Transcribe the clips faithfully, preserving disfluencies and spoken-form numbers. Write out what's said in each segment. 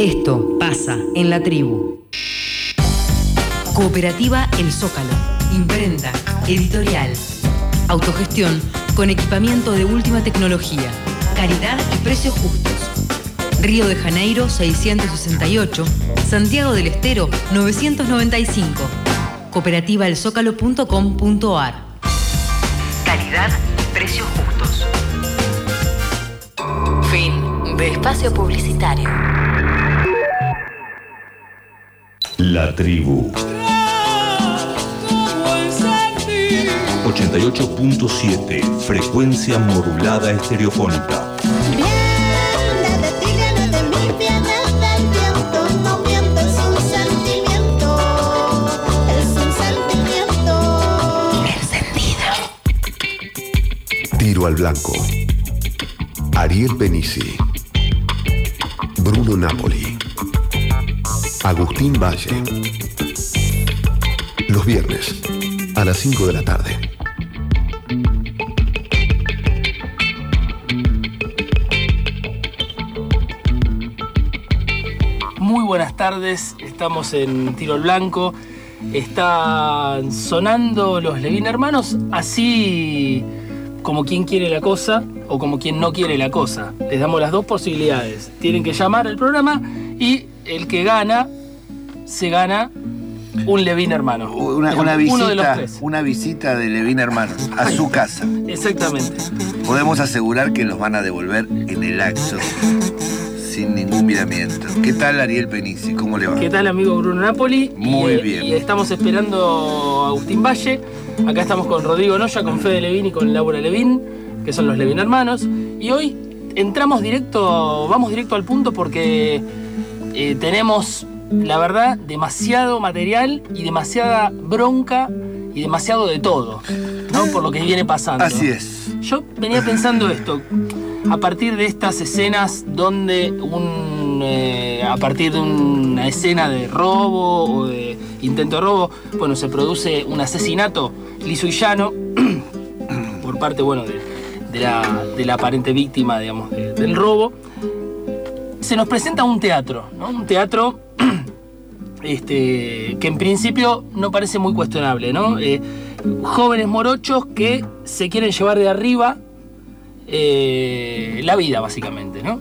Esto pasa en la tribu. Cooperativa El Zócalo. Imprenta, editorial, autogestión con equipamiento de última tecnología, calidad y precios justos. Río de Janeiro seiscientos sesenta y ocho, Santiago del Estero novecientos noventa y cinco. cooperativa el zócalo punto com punto a r. Calidad y precios justos. Fin de espacio publicitario. La tribu. ochenta y ocho punto siete, frecuencia modulada estereofónica. Tiro al blanco. Ariel Penici. Bruno Napoli. Agustín Valle. Los viernes, a las cinco de la tarde. Muy buenas tardes, estamos en Tiro al Blanco. Están sonando los Levin Hermanos, así como quien quiere la cosa o como quien no quiere la cosa. Les damos las dos posibilidades. Tienen que llamar al programa y el que gana, se gana un Levin Hermano. Una, una, Uno de los visita, tres. una visita de Levin Hermanos a su casa. Exactamente. Podemos asegurar que los van a devolver en el acto, sin ningún miramiento. ¿Qué tal, Ariel Penici? ¿Cómo le va? ¿Qué tal, amigo Bruno Napoli? Muy y, bien. Y estamos esperando a Agustín Valle. Acá estamos con Rodrigo Noya, con Fede Levin y con Laura Levin, que son los Levin Hermanos. Y hoy entramos directo, vamos directo al punto porque eh, tenemos, la verdad, demasiado material y demasiada bronca y demasiado de todo, ¿no? Por lo que viene pasando. Así es. Yo venía pensando esto, a partir de estas escenas donde un, eh, a partir de una escena de robo o de intento de robo, bueno, se produce un asesinato liso y llano por parte, bueno, de, de, la, de la aparente víctima, digamos, de, del robo. Se nos presenta un teatro, ¿no? Un teatro este, que en principio no parece muy cuestionable, ¿no? Eh, jóvenes morochos que se quieren llevar de arriba eh, la vida, básicamente, ¿no?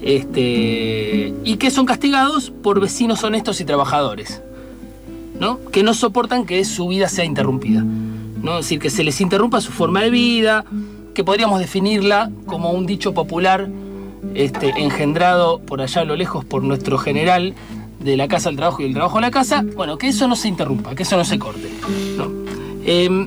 Este, y que son castigados por vecinos honestos y trabajadores, ¿no? Que no soportan que su vida sea interrumpida, ¿no? Es decir, que se les interrumpa su forma de vida, que podríamos definirla como un dicho popular este, engendrado por allá a lo lejos por nuestro general de la casa al trabajo y del trabajo a la casa. Bueno, que eso no se interrumpa, que eso no se corte, ¿no? Eh,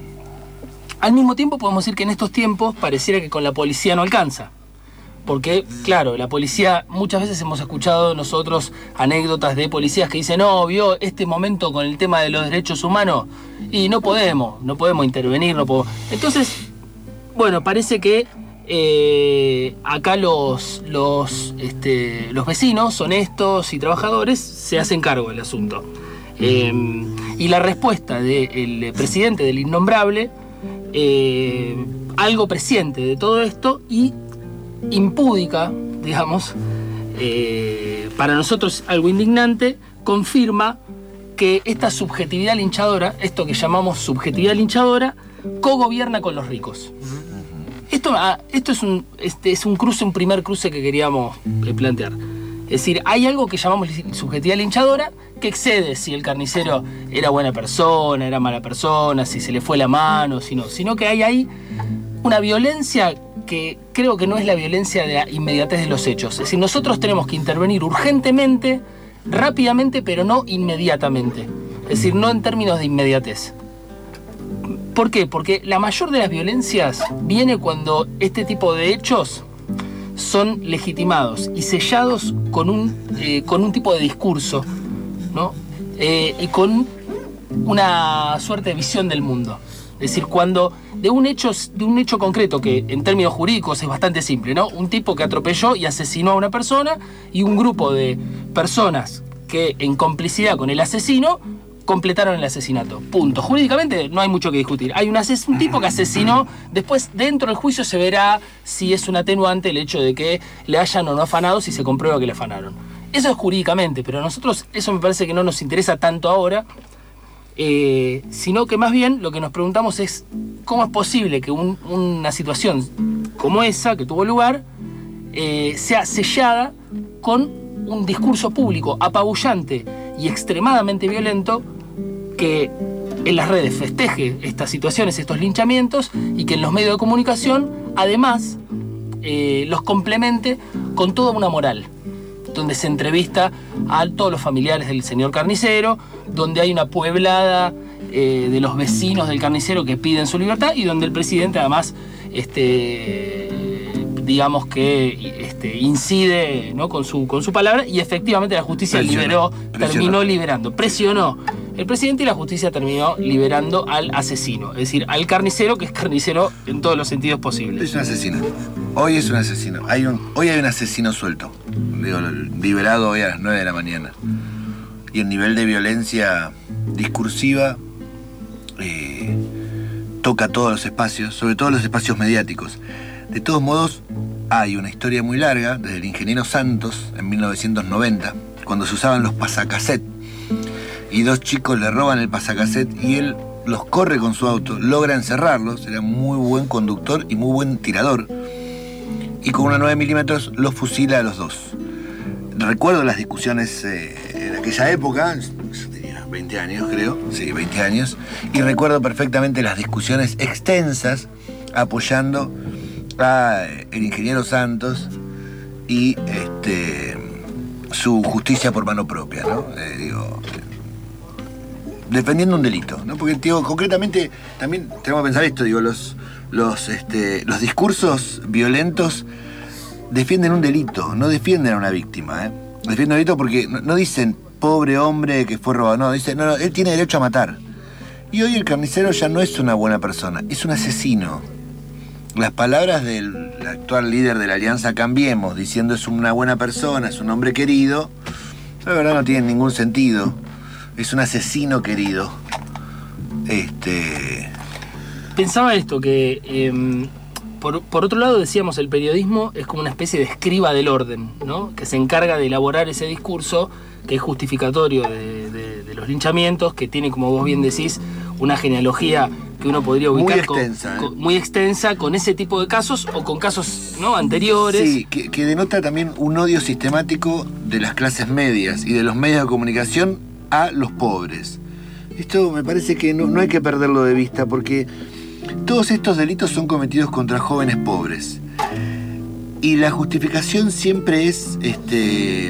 al mismo tiempo podemos decir que en estos tiempos pareciera que con la policía no alcanza. Porque, claro, la policía, muchas veces hemos escuchado nosotros anécdotas de policías que dicen, no, vio este momento con el tema de los derechos humanos y no podemos, no podemos intervenir, no podemos. Entonces, bueno, parece que eh, acá los, los, este, los vecinos honestos y trabajadores se hacen cargo del asunto. Eh, y la respuesta del presidente del Innombrable, eh, algo presiente de todo esto y impúdica, digamos, eh, para nosotros algo indignante, confirma que esta subjetividad linchadora, esto que llamamos subjetividad linchadora, cogobierna con los ricos. Esto, ah, esto es, un, este, es un cruce, un primer cruce que queríamos eh, plantear. Es decir, hay algo que llamamos subjetividad linchadora que excede si el carnicero era buena persona, era mala persona, si se le fue la mano, si no, sino que hay ahí una violencia que creo que no es la violencia de la inmediatez de los hechos. Es decir, nosotros tenemos que intervenir urgentemente, rápidamente, pero no inmediatamente. Es decir, no en términos de inmediatez. ¿Por qué? Porque la mayor de las violencias viene cuando este tipo de hechos son legitimados y sellados con un, eh, con un tipo de discurso, ¿no? Eh, y con una suerte de visión del mundo. Es decir, cuando de un hecho, de un hecho concreto que en términos jurídicos es bastante simple, ¿no? Un tipo que atropelló y asesinó a una persona y un grupo de personas que en complicidad con el asesino completaron el asesinato. Punto. Jurídicamente no hay mucho que discutir. Hay un, ases- un tipo que asesinó, después dentro del juicio se verá si es un atenuante el hecho de que le hayan o no afanado si se comprueba que le afanaron. eso es jurídicamente, pero a nosotros eso me parece que no nos interesa tanto ahora, eh, sino que más bien lo que nos preguntamos es cómo es posible que un, una situación como esa que tuvo lugar eh, sea sellada con un discurso público apabullante y extremadamente violento que en las redes festeje estas situaciones, estos linchamientos, y que en los medios de comunicación además eh, los complemente con toda una moral, donde se entrevista a todos los familiares del señor carnicero, donde hay una pueblada eh, de los vecinos del carnicero que piden su libertad, y donde el presidente además este, digamos que este, incide, ¿no?, con su, con su palabra, y efectivamente la justicia presionó, liberó, presionó. terminó liberando, presionó el presidente, y la justicia terminó liberando al asesino, es decir, al carnicero, que es carnicero en todos los sentidos posibles. Es un asesino. Hoy es un asesino. Hay un, hoy hay un asesino suelto. Digo, liberado hoy a las nueve de la mañana. Y el nivel de violencia discursiva eh, toca todos los espacios, sobre todo los espacios mediáticos. De todos modos, hay una historia muy larga, desde el ingeniero Santos, en mil novecientos noventa, cuando se usaban los pasacassette, y dos chicos le roban el pasacassette y él los corre con su auto, logra encerrarlos, era muy buen conductor y muy buen tirador, y con una nueve milímetros los fusila a los dos. Recuerdo las discusiones eh, en aquella época, yo tenía veinte años creo, sí, veinte años, y recuerdo perfectamente las discusiones extensas apoyando al ingeniero Santos y este, su justicia por mano propia, ¿no? Eh, digo, defendiendo un delito, ¿no? Porque, digo, concretamente también tenemos que pensar esto, digo, los, los, este, los discursos violentos defienden un delito, no defienden a una víctima, ¿eh? Defienden un delito porque no, no dicen pobre hombre que fue robado, no, dicen, no, no, él tiene derecho a matar. Y hoy el carnicero ya no es una buena persona, es un asesino. Las palabras del actual líder de la Alianza Cambiemos, diciendo es una buena persona, es un hombre querido, la verdad no tienen ningún sentido. Es un asesino querido. Este... Pensaba esto, que eh, por, por otro lado decíamos, el periodismo es como una especie de escriba del orden, ¿no?, que se encarga de elaborar ese discurso que es justificatorio de, de, de los linchamientos, que tiene, como vos bien decís, una genealogía que uno podría ubicar muy extensa, con, ¿eh? con, muy extensa con ese tipo de casos o con casos, ¿no?, anteriores. Sí, que, que denota también un odio sistemático de las clases medias y de los medios de comunicación a los pobres. Esto me parece que no, no hay que perderlo de vista, porque todos estos delitos son cometidos contra jóvenes pobres. Y la justificación siempre es este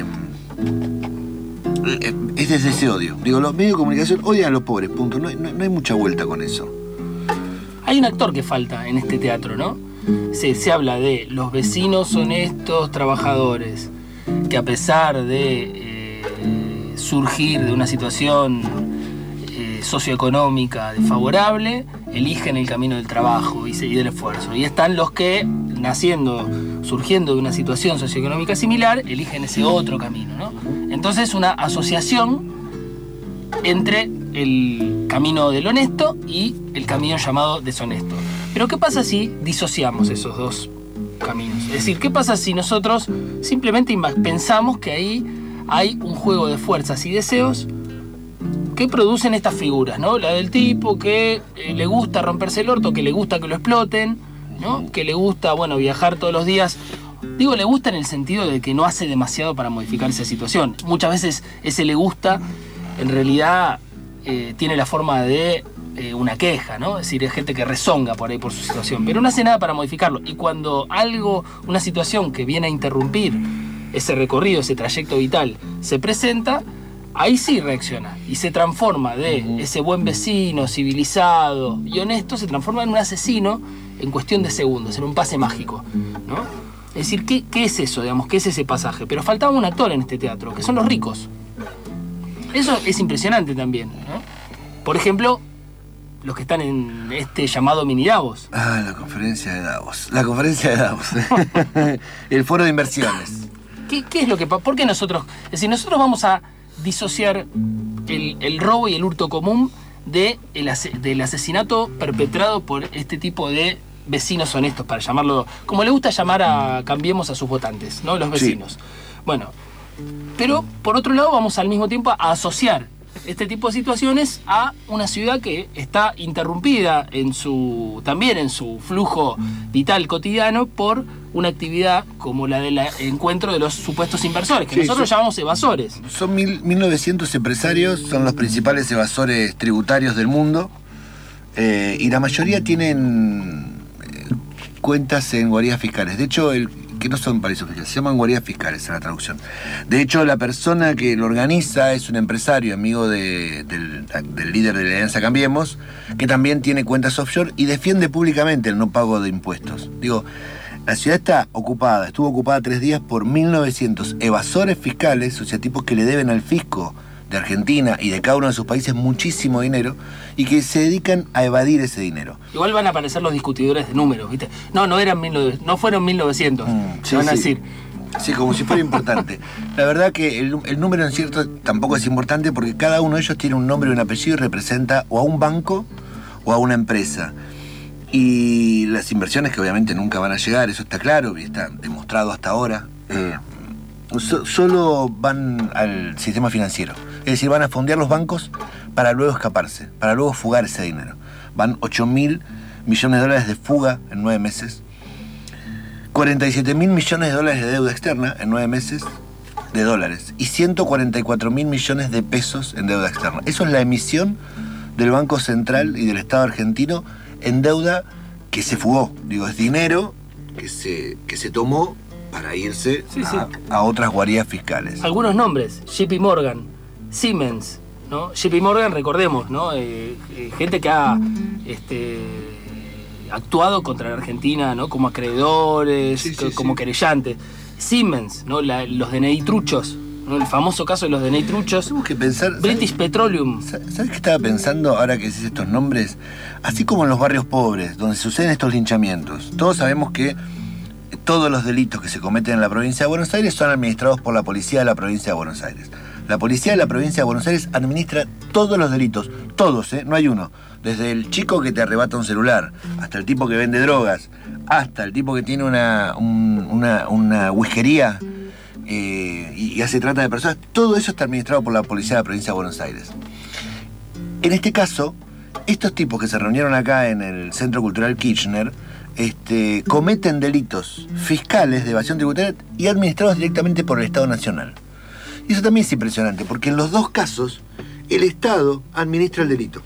es desde ese odio. Digo, los medios de comunicación odian a los pobres, punto. No, no, no hay mucha vuelta con eso. Hay un actor que falta en este teatro, ¿no? Se, se habla de los vecinos honestos, trabajadores, que a pesar de eh, surgir de una situación eh, socioeconómica desfavorable, eligen el camino del trabajo y, y del esfuerzo. Y están los que, naciendo, surgiendo de una situación socioeconómica similar, eligen ese otro camino, ¿no? Entonces, una asociación entre el camino del honesto y el camino llamado deshonesto. Pero ¿qué pasa si disociamos esos dos caminos? Es decir, ¿qué pasa si nosotros simplemente pensamos que ahí hay un juego de fuerzas y deseos que producen estas figuras, ¿no? La del tipo que eh, le gusta romperse el orto, que le gusta que lo exploten, ¿no?, que le gusta, bueno, viajar todos los días. Digo, le gusta en el sentido de que no hace demasiado para modificar esa situación. Muchas veces ese le gusta, en realidad, eh, tiene la forma de eh, una queja, ¿no? Es decir, es gente que rezonga por ahí por su situación, pero no hace nada para modificarlo. Y cuando algo, una situación que viene a interrumpir ese recorrido, ese trayecto vital, se presenta, ahí sí reacciona y se transforma de ese buen vecino, civilizado y honesto, se transforma en un asesino en cuestión de segundos, en un pase mágico, ¿no? Es decir, ¿qué, qué es eso, digamos? ¿Qué es ese pasaje? Pero faltaba un actor en este teatro, que son los ricos. Eso es impresionante también, ¿no? Por ejemplo, los que están en este llamado mini Davos. Ah, la conferencia de Davos. La conferencia de Davos. El foro de inversiones. ¿Qué, qué es lo que pasa? ¿Por qué nosotros? Es decir, nosotros vamos a disociar el, el robo y el hurto común de el, del asesinato perpetrado por este tipo de vecinos honestos, para llamarlo, como le gusta llamar a Cambiemos a sus votantes, ¿no? Los vecinos. Sí. Bueno, Pero, por otro lado, vamos al mismo tiempo a asociar este tipo de situaciones a una ciudad que está interrumpida en su, también en su flujo vital cotidiano por una actividad como la del encuentro de los supuestos inversores, que Sí, nosotros sí. llamamos evasores. Son mil, mil novecientos empresarios, son los principales evasores tributarios del mundo, eh, y la mayoría tienen eh, cuentas en guaridas fiscales. De hecho, el, que no son paraísos fiscales, se llaman guaridas fiscales en la traducción. De hecho, la persona que lo organiza es un empresario, amigo de, del, del líder de la Alianza Cambiemos, que también tiene cuentas offshore y defiende públicamente el no pago de impuestos. Digo, la ciudad está ocupada, estuvo ocupada tres días por mil novecientos evasores fiscales, o sea, tipos que le deben al fisco de Argentina y de cada uno de sus países muchísimo dinero y que se dedican a evadir ese dinero. Igual van a aparecer los discutidores de números, ¿viste? No, no eran mil novecientos, no fueron mil novecientos, Mm, se sí, van a sí. decir. Sí, como si fuera importante. La verdad que el, el número en cierto tampoco es importante porque cada uno de ellos tiene un nombre y un apellido y representa o a un banco o a una empresa. Y las inversiones que obviamente nunca van a llegar, eso está claro y está demostrado hasta ahora, eh, so- solo van al sistema financiero. Es decir, van a fondear los bancos para luego escaparse, para luego fugar ese dinero. Van ocho mil millones de dólares de fuga en nueve meses. cuarenta y siete mil millones de dólares de deuda externa en nueve meses de dólares y ciento cuarenta y cuatro mil millones de pesos en deuda externa. Eso es la emisión del Banco Central y del Estado argentino en deuda que se fugó. Digo, es dinero que se, que se tomó para irse Sí, a, sí. a otras guaridas fiscales. Algunos nombres, J P Morgan, Siemens, ¿no? J P Morgan, recordemos, ¿no? Eh, eh, gente que ha este, actuado contra la Argentina, ¿no? Como acreedores, Sí, sí, co- sí. como querellantes. Siemens, ¿no? La- los D N I truchos, ¿no? El famoso caso de los D N I truchos. Tenemos que pensar... British Petroleum. ¿Sabes qué estaba pensando ahora que decís estos nombres? Así como en los barrios pobres, donde suceden estos linchamientos, todos sabemos que todos los delitos que se cometen en la provincia de Buenos Aires son administrados por la policía de la provincia de Buenos Aires. La policía de la provincia de Buenos Aires administra todos los delitos, todos, ¿eh? No hay uno. Desde el chico que te arrebata un celular, hasta el tipo que vende drogas, hasta el tipo que tiene una, un- una, una whiskería eh, y, y hace trata de personas, todo eso está administrado por la policía de la provincia de Buenos Aires. En este caso, estos tipos que se reunieron acá en el Centro Cultural Kirchner este, cometen delitos fiscales de evasión tributaria y administrados directamente por el Estado Nacional. Y eso también es impresionante, porque en los dos casos el Estado administra el delito,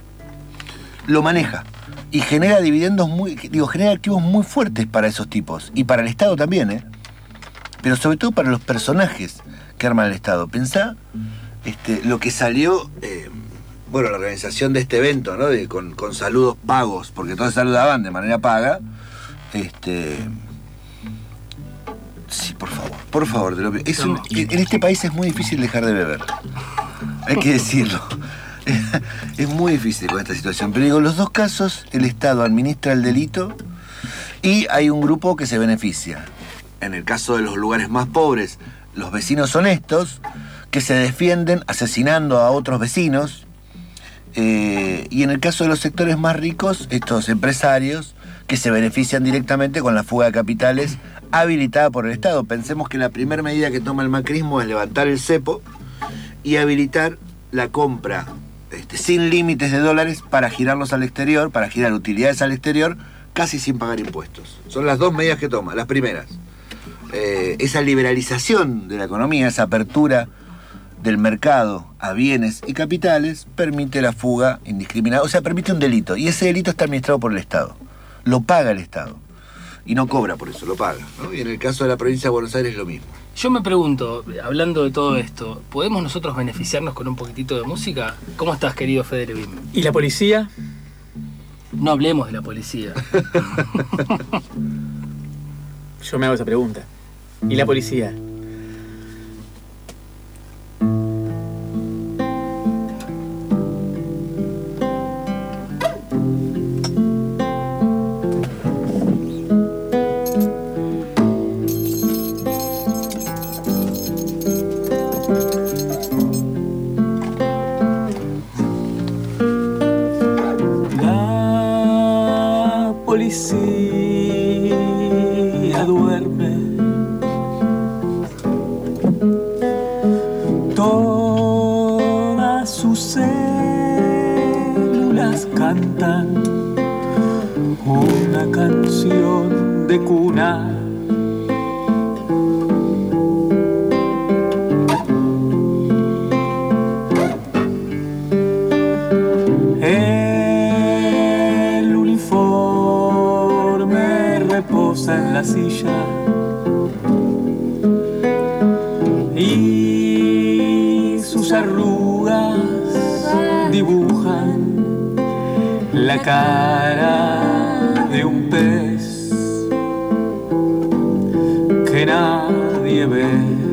lo maneja y genera dividendos muy, digo, genera activos muy fuertes para esos tipos y para el Estado también, ¿eh? Pero sobre todo para los personajes que arman el Estado. Pensá este, lo que salió, eh, bueno, la organización de este evento, ¿no? De, con, con saludos pagos, porque todos saludaban de manera paga. Este, sí, por favor, por favor, te lo pido. Es un- en este país es muy difícil dejar de beber. Hay que decirlo. Es muy difícil con esta situación. Pero digo, los dos casos, el Estado administra el delito y hay un grupo que se beneficia. En el caso de los lugares más pobres, los vecinos honestos que se defienden asesinando a otros vecinos. Eh, y en el caso de los sectores más ricos, estos empresarios que se benefician directamente con la fuga de capitales habilitada por el Estado. Pensemos que la primera medida que toma el macrismo es levantar el cepo y habilitar la compra este, sin límites de dólares para girarlos al exterior, para girar utilidades al exterior, casi sin pagar impuestos. Son las dos medidas que toma. Las primeras, eh, esa liberalización de la economía, esa apertura del mercado a bienes y capitales, permite la fuga indiscriminada, o sea, permite un delito, y ese delito está administrado por el Estado. Lo paga el Estado. Y no cobra por eso, lo paga, ¿no? Y en el caso de la provincia de Buenos Aires es lo mismo. Yo me pregunto, hablando de todo esto, ¿podemos nosotros beneficiarnos con un poquitito de música? ¿Cómo estás, querido Federico? ¿Y la policía? No hablemos de la policía. Yo me hago esa pregunta. ¿Y la policía? La policía duerme de cuna. El uniforme reposa en la silla y sus arrugas dibujan la cara de un pez que nadie ve.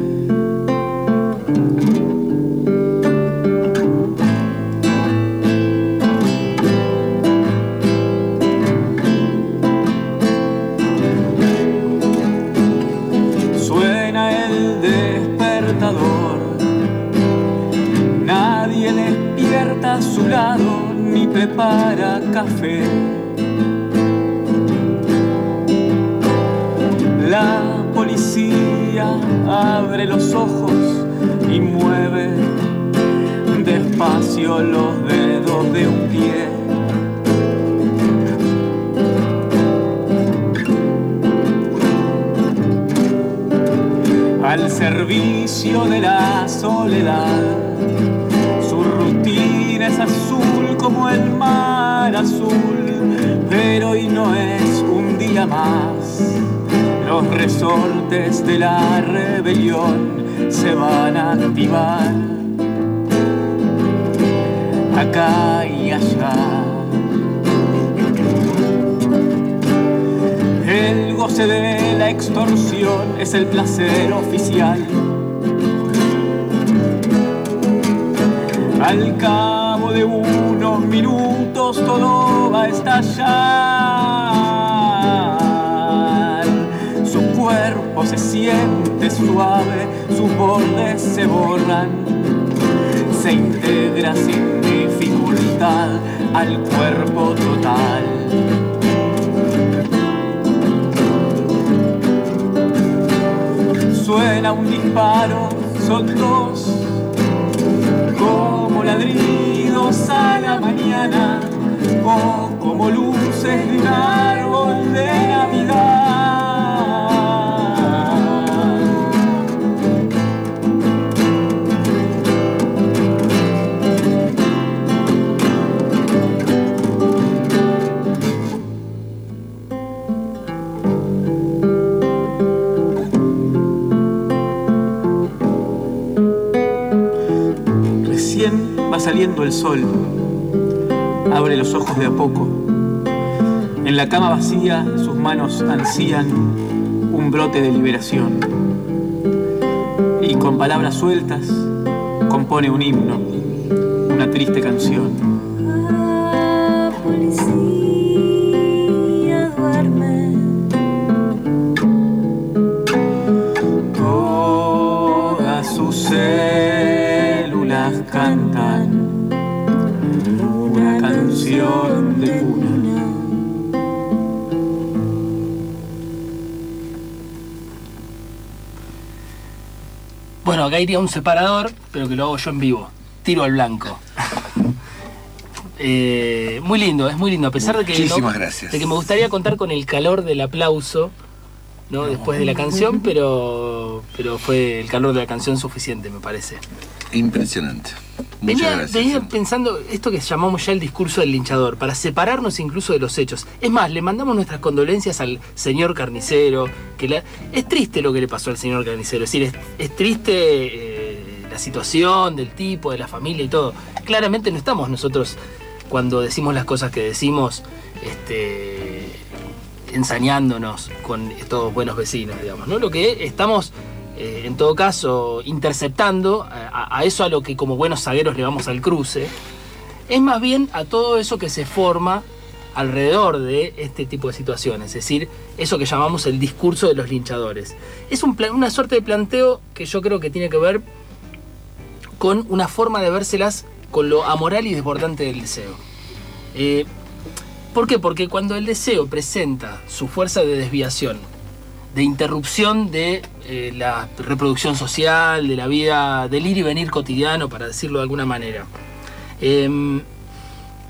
Suena el despertador, nadie despierta a su lado ni prepara café. La policía abre los ojos y mueve despacio los dedos de un pie. Al servicio de la soledad, su rutina es azul como el mar azul, pero hoy no es un día más. Los resortes de la rebelión se van a activar acá y allá. El goce de la extorsión es el placer oficial. Al cabo de unos minutos todo va a estallar. Su cuerpo se siente suave, sus bordes se borran. Se integra sin dificultad al cuerpo total. Suena un disparo, son dos, como ladridos a la mañana, o como luces de un árbol de Navidad. Va saliendo el sol, abre los ojos de a poco. En la cama vacía sus manos ansían un brote de liberación. Y con palabras sueltas compone un himno, una triste canción. La policía duerme. Todas sus células cantan una canción de cuna. Bueno, acá iría un separador, pero que lo hago yo en vivo. Tiro al blanco. eh, muy lindo, es muy lindo. A pesar de que, Muchísimas ¿no? gracias. de que me gustaría contar con el calor del aplauso, ¿no? Después de la canción, pero, pero fue el calor de la canción suficiente, me parece. Impresionante. Muchas Venía, gracias. venía pensando esto que llamamos ya el discurso del linchador, para separarnos incluso de los hechos. Es más, le mandamos nuestras condolencias al señor carnicero. Que la, es triste lo que le pasó al señor carnicero. Es decir, es, es triste eh, la situación del tipo, de la familia y todo. Claramente no estamos nosotros, cuando decimos las cosas que decimos, este, ensañándonos con estos buenos vecinos, digamos, ¿no? Lo que estamos... Eh, en todo caso, interceptando a, a eso a lo que como buenos zagueros le vamos al cruce, es más bien a todo eso que se forma alrededor de este tipo de situaciones, es decir, eso que llamamos el discurso de los linchadores. Es un plan, una suerte de planteo que yo creo que tiene que ver con una forma de vérselas con lo amoral y desbordante del deseo. Eh, ¿Por qué? Porque cuando el deseo presenta su fuerza de desviación, de interrupción de eh, la reproducción social, de la vida, del ir y venir cotidiano, para decirlo de alguna manera. Eh,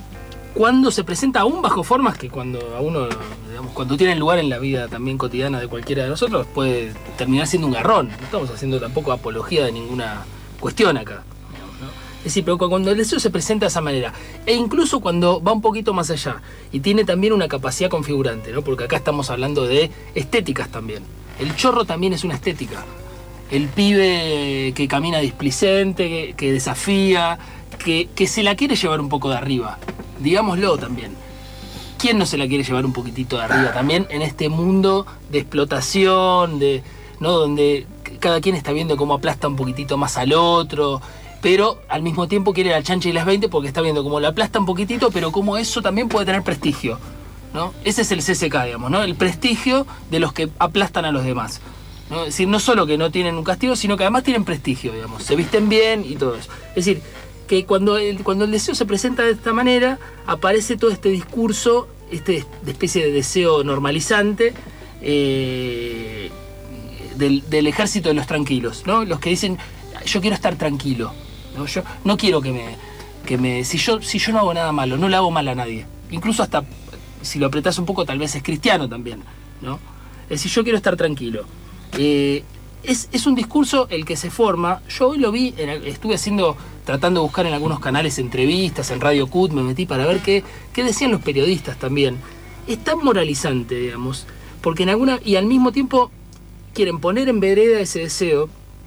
cuando se presenta aún bajo formas que cuando a uno, digamos, cuando tienen lugar en la vida también cotidiana de cualquiera de nosotros, puede terminar siendo un garrón. No estamos haciendo tampoco apología de ninguna cuestión acá. Es decir, pero cuando el deseo se presenta de esa manera, e incluso cuando va un poquito más allá, y tiene también una capacidad configurante, ¿no? Porque acá estamos hablando de estéticas también. El chorro también es una estética. El pibe que camina displicente, que, que desafía, que, que se la quiere llevar un poco de arriba. Digámoslo también. ¿Quién no se la quiere llevar un poquitito de arriba también en este mundo de explotación, de, ¿no? Donde cada quien está viendo cómo aplasta un poquitito más al otro, pero al mismo tiempo quiere la chancha y las veinte porque está viendo cómo la aplasta un poquitito, pero cómo eso también puede tener prestigio, ¿no? Ese es el C C K, digamos, ¿no? El prestigio de los que aplastan a los demás, ¿no? Es decir, no solo que no tienen un castigo, sino que además tienen prestigio, digamos, se visten bien y todo eso. Es decir, que cuando el, cuando el deseo se presenta de esta manera, aparece todo este discurso, este de especie de deseo normalizante, eh, del, del ejército de los tranquilos, ¿no? Los que dicen, yo quiero estar tranquilo. ¿No? Yo no quiero que me, que me si yo si yo no hago nada malo, no le hago mal a nadie. Incluso hasta, si lo apretás un poco, tal vez es cristiano también, ¿no? Es decir, yo quiero estar tranquilo. Eh, es, es un discurso el que se forma. Yo hoy lo vi, en, estuve haciendo, tratando de buscar en algunos canales entrevistas, en Radio Cut, me metí para ver qué, qué decían los periodistas también. Es tan moralizante, digamos, porque en alguna, y al mismo tiempo quieren poner en vereda ese deseo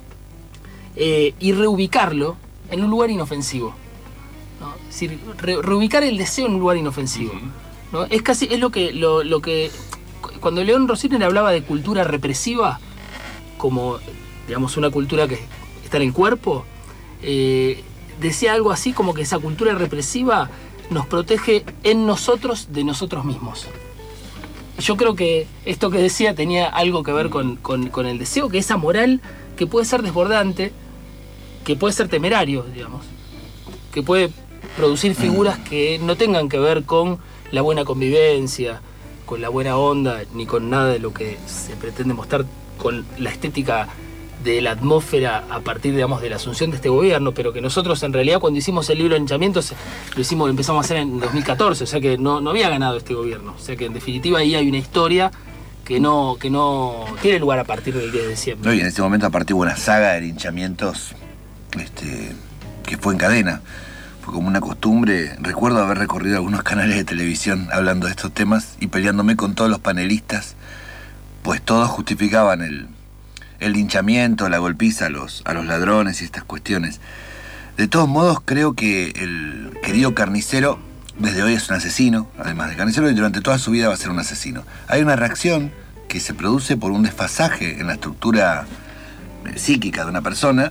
eh, y reubicarlo en un lugar inofensivo, ¿no? Es decir, re, reubicar el deseo en un lugar inofensivo, ¿no? Es casi, es lo que, lo, lo que, cuando León Rosiner hablaba de cultura represiva, como, digamos, una cultura que está en el cuerpo, eh, decía algo así como que esa cultura represiva nos protege en nosotros de nosotros mismos. Yo creo que esto que decía tenía algo que ver con, con, con el deseo, que esa moral que puede ser desbordante, que puede ser temerario, digamos, que puede producir figuras que no tengan que ver con la buena convivencia, con la buena onda, ni con nada de lo que se pretende mostrar con la estética de la atmósfera a partir, digamos, de la asunción de este gobierno, pero que nosotros en realidad cuando hicimos el libro de Linchamientos lo hicimos, lo empezamos a hacer en dos mil catorce, o sea que no, no había ganado este gobierno, o sea que en definitiva ahí hay una historia que no, que no tiene lugar a partir del diez de diciembre. No, y en este momento a partir de una saga de linchamientos este, que fue en cadena. Fue como una costumbre. Recuerdo haber recorrido algunos canales de televisión hablando de estos temas y peleándome con todos los panelistas, pues todos justificaban el, el linchamiento, la golpiza a los, a los ladrones y estas cuestiones. De todos modos, creo que el querido carnicero desde hoy es un asesino, además de carnicero, y durante toda su vida va a ser un asesino. Hay una reacción que se produce por un desfasaje en la estructura psíquica de una persona,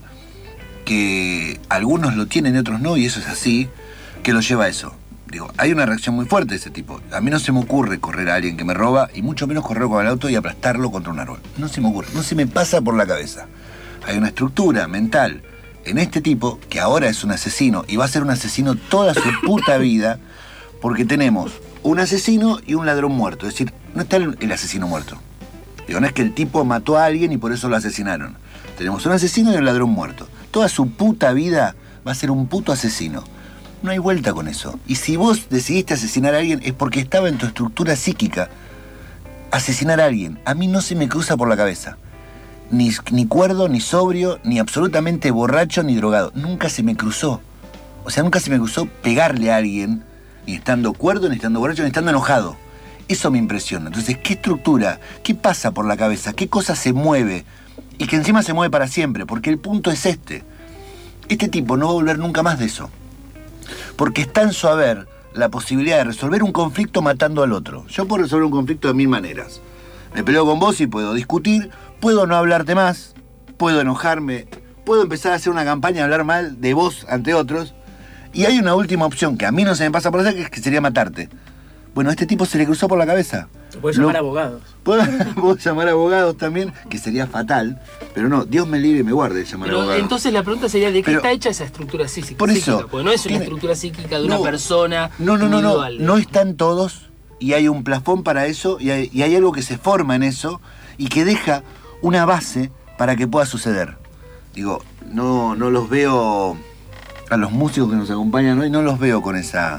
que algunos lo tienen y otros no, y eso es así, que lo lleva a eso. Digo, hay una reacción muy fuerte de ese tipo. A mí no se me ocurre correr a alguien que me roba, y mucho menos correr con el auto y aplastarlo contra un árbol. No se me ocurre, no se me pasa por la cabeza. Hay una estructura mental en este tipo, que ahora es un asesino, y va a ser un asesino toda su puta vida, porque tenemos un asesino y un ladrón muerto. Es decir, no está el, el asesino muerto. Digo, no es que el tipo mató a alguien y por eso lo asesinaron. Tenemos un asesino y un ladrón muerto. Toda su puta vida va a ser un puto asesino. No hay vuelta con eso. Y si vos decidiste asesinar a alguien es porque estaba en tu estructura psíquica asesinar a alguien. A mí no se me cruza por la cabeza. Ni, ni cuerdo, ni sobrio, ni absolutamente borracho, ni drogado. Nunca se me cruzó. O sea, nunca se me cruzó pegarle a alguien, ni estando cuerdo, ni estando borracho, ni estando enojado. Eso me impresiona. Entonces, ¿qué estructura? ¿Qué pasa por la cabeza? ¿Qué cosa se mueve? Y que encima se mueve para siempre, porque el punto es este. Este tipo no va a volver nunca más de eso. Porque está en su haber la posibilidad de resolver un conflicto matando al otro. Yo puedo resolver un conflicto de mil maneras. Me peleo con vos y puedo discutir, puedo no hablarte más, puedo enojarme, puedo empezar a hacer una campaña de hablar mal de vos ante otros. Y hay una última opción que a mí no se me pasa por hacer, que, es que sería matarte. Bueno, a este tipo se le cruzó por la cabeza. Puedes llamar a abogados. Puedo, puedo llamar a abogados también, que sería fatal, pero no, Dios me libre y me guarde de llamar pero a abogados. Entonces la pregunta sería, ¿de qué pero, está hecha esa estructura psíquica? Por eso. Psíquica, porque no es una tiene, estructura psíquica de no, una persona No, no, no, individual, no, no están todos, y hay un plafón para eso, y hay, y hay algo que se forma en eso, y que deja una base para que pueda suceder. Digo, no, no los veo, a los músicos que nos acompañan hoy, no los veo con esa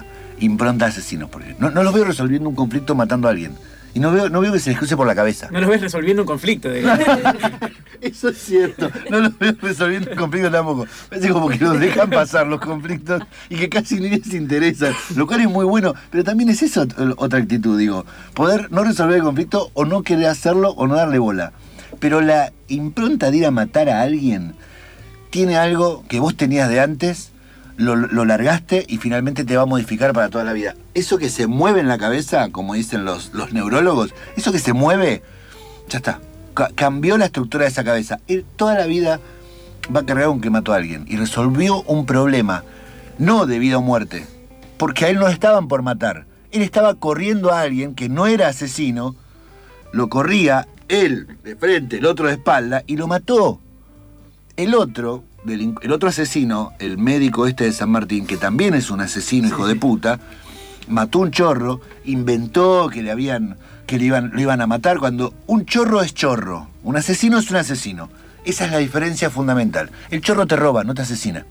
impronta de asesinos. Porque no, no los veo resolviendo un conflicto matando a alguien. Y no veo, no veo que se les cruce por la cabeza. No los ves resolviendo un conflicto, digamos. Eso es cierto. No los veo resolviendo un conflicto tampoco. Parece como que los dejan pasar los conflictos y que casi ni les interesan. Lo cual es muy bueno. Pero también es eso otra actitud, digo. Poder no resolver el conflicto o no querer hacerlo o no darle bola. Pero la impronta de ir a matar a alguien tiene algo que vos tenías de antes, lo, lo largaste y finalmente te va a modificar para toda la vida. Eso que se mueve en la cabeza, como dicen los, los neurólogos, eso que se mueve, ya está. Ca- cambió la estructura de esa cabeza. Él toda la vida va a cargar con que mató a alguien y resolvió un problema, no de vida o muerte, porque a él no lo estaban por matar. Él estaba corriendo a alguien que no era asesino, lo corría, él de frente, el otro de espalda, y lo mató. El otro, el otro asesino, el médico este de San Martín, que también es un asesino, hijo de puta, mató un chorro, inventó que le habían, que le iban, lo iban a matar, cuando un chorro es chorro, un asesino es un asesino. Esa es la diferencia fundamental. El chorro te roba, no te asesina.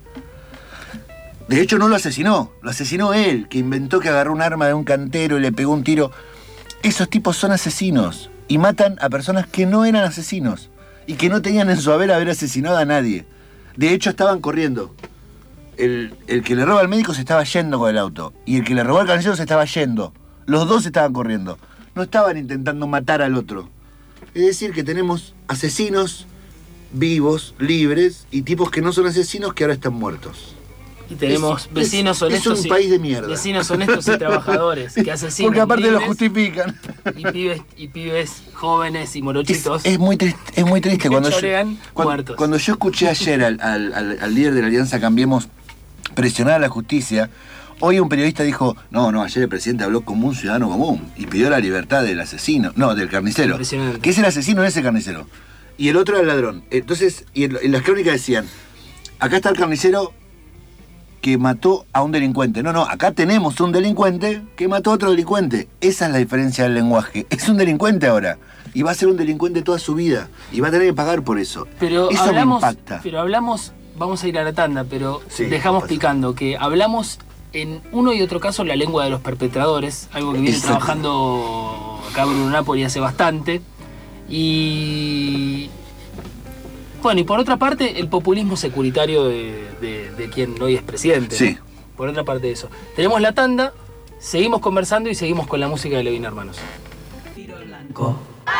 De hecho no lo asesinó, lo asesinó él, que inventó que agarró un arma de un cantero y le pegó un tiro. Esos tipos son asesinos y matan a personas que no eran asesinos y que no tenían en su haber haber asesinado a nadie. De hecho estaban corriendo. El, el que le roba al médico se estaba yendo con el auto y el que le robó al carnicero se estaba yendo. Los dos estaban corriendo. No estaban intentando matar al otro. Es decir, que tenemos asesinos vivos, libres, y tipos que no son asesinos que ahora están muertos. Y tenemos es, vecinos es, honestos. Es un y, país de mierda. Vecinos honestos y trabajadores que asesinan. Porque aparte libres, lo justifican. Y pibes, y pibes jóvenes y morochitos. Es, es muy triste, es muy triste cuando, yo, cuando, cuando yo escuché ayer al, al, al, al líder de la Alianza Cambiemos presionar a la justicia. Hoy un periodista dijo, no, no, ayer el presidente habló como un ciudadano común y pidió la libertad del asesino, no, del carnicero. Que es el asesino, no es el carnicero. Y el otro era el ladrón. Entonces, y en, en las crónicas decían, acá está el carnicero que mató a un delincuente. No, no, acá tenemos un delincuente que mató a otro delincuente. Esa es la diferencia del lenguaje. Es un delincuente ahora. Y va a ser un delincuente toda su vida. Y va a tener que pagar por eso. Pero eso hablamos, me impacta. Pero hablamos, vamos a ir a la tanda, pero sí, dejamos picando que hablamos en uno y otro caso la lengua de los perpetradores, algo que viene Exacto. trabajando acá Bruno Napoli hace bastante. Y bueno, y por otra parte, el populismo securitario de, de, de quien hoy es presidente. Sí. ¿no? Por otra parte de eso. Tenemos la tanda, seguimos conversando y seguimos con la música de Levin Hermanos. Tiro al blanco.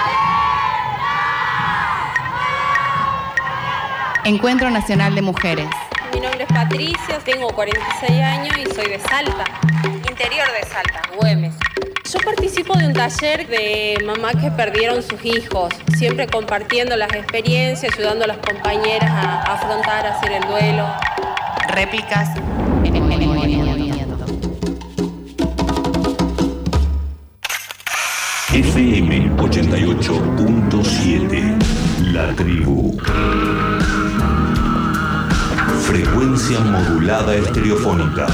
Encuentro Nacional de Mujeres. Mi nombre es Patricia, tengo cuarenta y seis años y soy de Salta, interior de Salta, Güemes. Yo participo de un taller de mamás que perdieron sus hijos, siempre compartiendo las experiencias, ayudando a las compañeras a afrontar, a hacer el duelo. Réplicas en el movimiento. F M ochenta y ocho punto siete, La Tribu. Frecuencia modulada estereofónica.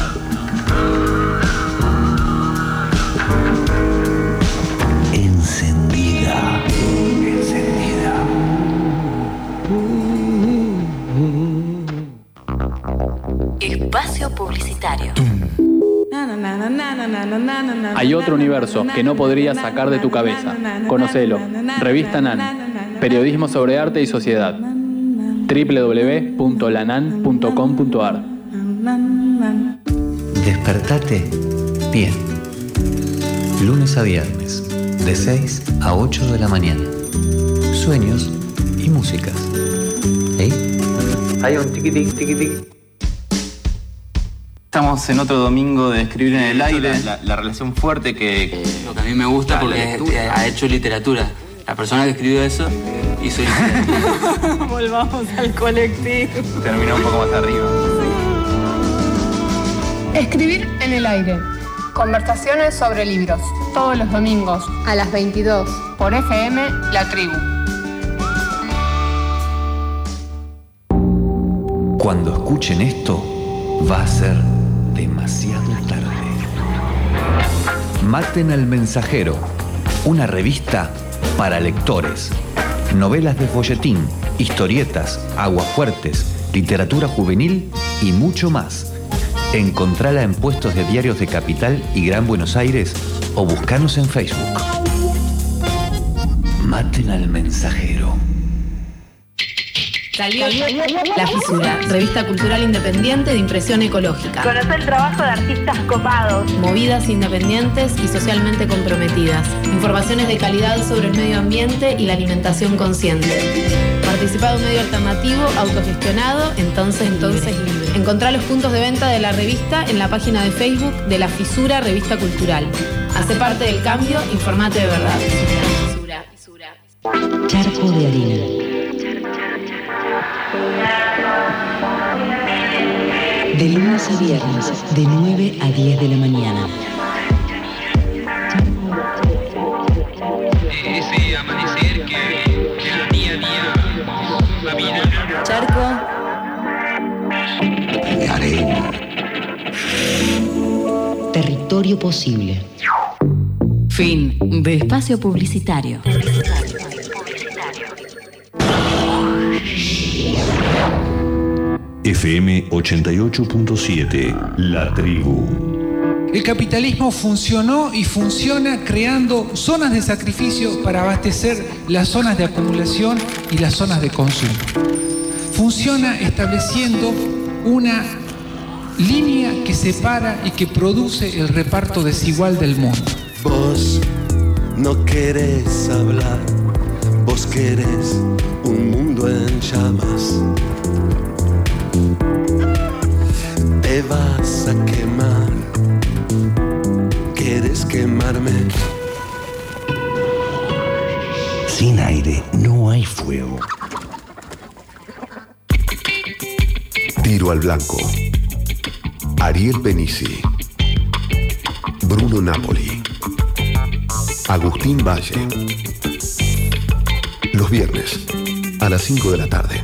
Encendida. Encendida. Espacio publicitario. Hay otro universo que no podrías sacar de tu cabeza. Conocelo. Revista Nan. Periodismo sobre arte y sociedad. doble u doble u doble u punto lanan punto com punto a r. Despertate bien. Lunes a viernes, de seis a ocho de la mañana. Sueños y músicas. ¿Eh? Hay un tiquitic, tiquitic. Estamos en otro domingo de escribir en el aire. La, la, la relación fuerte que... Eh, lo que a mí me gusta porque es, eh, ha hecho literatura. La persona que escribió eso hizo literatura. Volvamos al colectivo. Terminó un poco más arriba. Escribir en el aire. Conversaciones sobre libros. Todos los domingos a las veintidós por F M La Tribu. Cuando escuchen esto, va a ser demasiado tarde. Maten al mensajero, una revista para lectores. Novelas de folletín, historietas, aguafuertes, literatura juvenil y mucho más. Encontrala en puestos de diarios de Capital y Gran Buenos Aires o buscanos en Facebook. Maten al mensajero. Salió La Fisura, revista cultural independiente de impresión ecológica. Conoce el trabajo de artistas copados. Movidas independientes y socialmente comprometidas. Informaciones de calidad sobre el medio ambiente y la alimentación consciente. Participa de un medio alternativo, autogestionado, entonces, entonces libre. Encontrá los puntos de venta de la revista en la página de Facebook de La Fisura, revista cultural. Hace parte del cambio, informate de verdad. Fisura, fisura, fisura. Charco de harina. De lunes a viernes, de nueve a diez de la mañana. Ese amanecer que, que al día a día va mirando. Charco de arena. Territorio posible. Fin de espacio publicitario. F M ochenta y ocho punto siete, La Tribu. El capitalismo funcionó y funciona creando zonas de sacrificio para abastecer las zonas de acumulación y las zonas de consumo. Funciona estableciendo una línea que separa y que produce el reparto desigual del mundo. Vos no querés hablar, vos querés un mundo en llamas. Te vas a quemar, quieres quemarme. Sin aire no hay fuego. Tiro al blanco. Ariel Penici. Bruno Napoli. Agustín Valle. Los viernes, a las cinco de la tarde.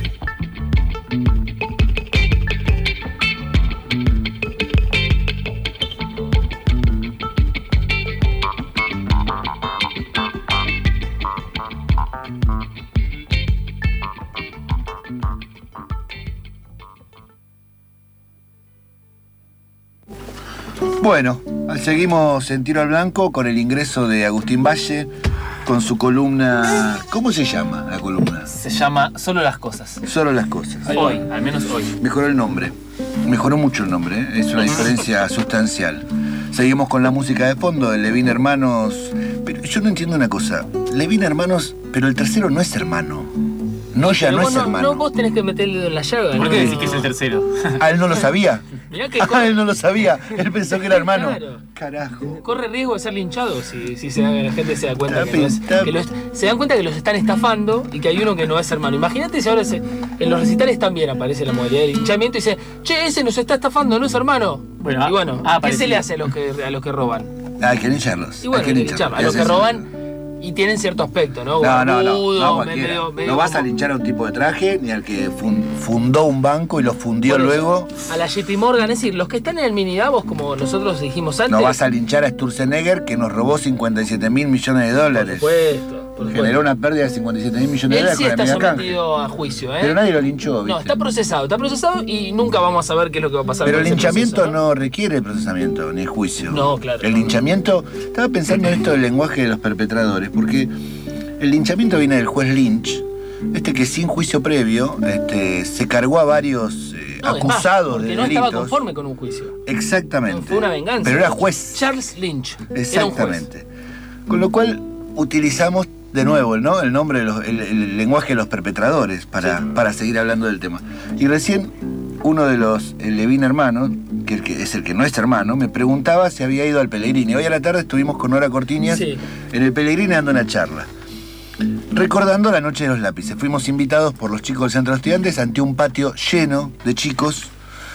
Bueno, seguimos en Tiro al Blanco con el ingreso de Agustín Valle, con su columna... ¿Cómo se llama la columna? Se llama Solo las Cosas. Solo las Cosas. Hoy, al menos hoy. Mejoró el nombre. Mejoró mucho el nombre, ¿eh? Es una diferencia sustancial. Seguimos con la música de fondo de Levin Hermanos. Pero yo no entiendo una cosa. Levin Hermanos, pero el tercero no es hermano. No, ya no es no, hermano. No, vos tenés que meter el dedo en la llaga. ¿Por ¿no? qué decís que es el tercero? Ah, él no lo sabía. Mirá que Ah, corre, él no lo sabía. Él pensó que era hermano. Claro. Carajo. Corre riesgo de ser linchado si, si se da- la gente se da cuenta Tapi, que, no es, tapi. que los, se dan cuenta que los están estafando y que hay uno que no es hermano. Imagínate si ahora se- en los recitales también aparece la modalidad de linchamiento y dice, che, ese nos está estafando, no es hermano. Bueno, y bueno, ah, ¿qué apareció. se le hace a los que, a los que roban? Ah, hay que lincharlos. Y bueno, hay que hay que lincharlos. linchar. A los que roban y tienen cierto aspecto, ¿no? No, no, no, Barbudo, no, cualquiera. medio- medio No vas a como- linchar a un tipo de traje ni al que fun- fundó un banco y lo fundió Por eso, luego. a la J P Morgan, es decir, los que están en el mini Davos, como nosotros dijimos antes. No vas a linchar a Sturzenegger, que nos robó cincuenta y siete mil millones de dólares. Por supuesto, por Generó supuesto. una pérdida de cincuenta y siete mil millones de Él dólares sí con está la mega canje. sometido a juicio, ¿eh? Pero nadie lo linchó, ¿viste? No, está procesado, está procesado y nunca vamos a saber qué es lo que va a pasar. Pero con el ese linchamiento proceso, ¿no? requiere procesamiento ni juicio. No, claro. El linchamiento. Estaba pensando en esto del lenguaje de los perpetradores, porque el linchamiento viene del juez Lynch, este que sin juicio previo este, se cargó a varios eh, No, es más, acusados porque de no delitos. estaba conforme con un juicio. Exactamente. Fue una venganza. Pero era juez. Charles Lynch. Era un juez. Exactamente. Con lo cual utilizamos de nuevo, ¿no? El nombre, de los- el, el lenguaje de los perpetradores para, para seguir hablando del tema. Y recién uno de los el Levin hermanos, que, el que es el que no es hermano, me preguntaba si había ido al Pellegrini. Hoy a la tarde estuvimos con Nora Cortiñas Sí. en el Pellegrini dando una charla. Recordando la noche de los lápices. Fuimos invitados por los chicos del Centro de Estudiantes ante un patio lleno de chicos.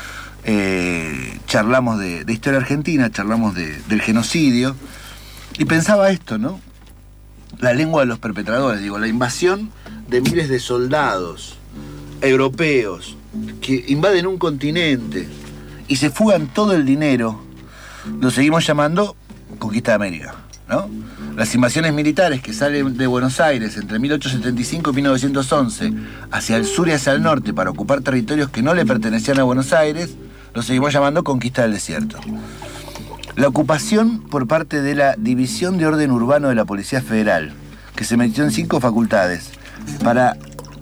Eh, charlamos de, de historia argentina, charlamos de- del genocidio. Y pensaba esto, ¿no? La lengua de los perpetradores, digo, la invasión de miles de soldados europeos que invaden un continente y se fugan todo el dinero, lo seguimos llamando conquista de América, ¿no? Las invasiones militares que salen de Buenos Aires entre mil ochocientos setenta y cinco y mil novecientos once hacia el sur y hacia el norte para ocupar territorios que no le pertenecían a Buenos Aires, lo seguimos llamando Conquista del Desierto. La ocupación por parte de la División de Orden Urbano de la Policía Federal, que se metió en cinco facultades para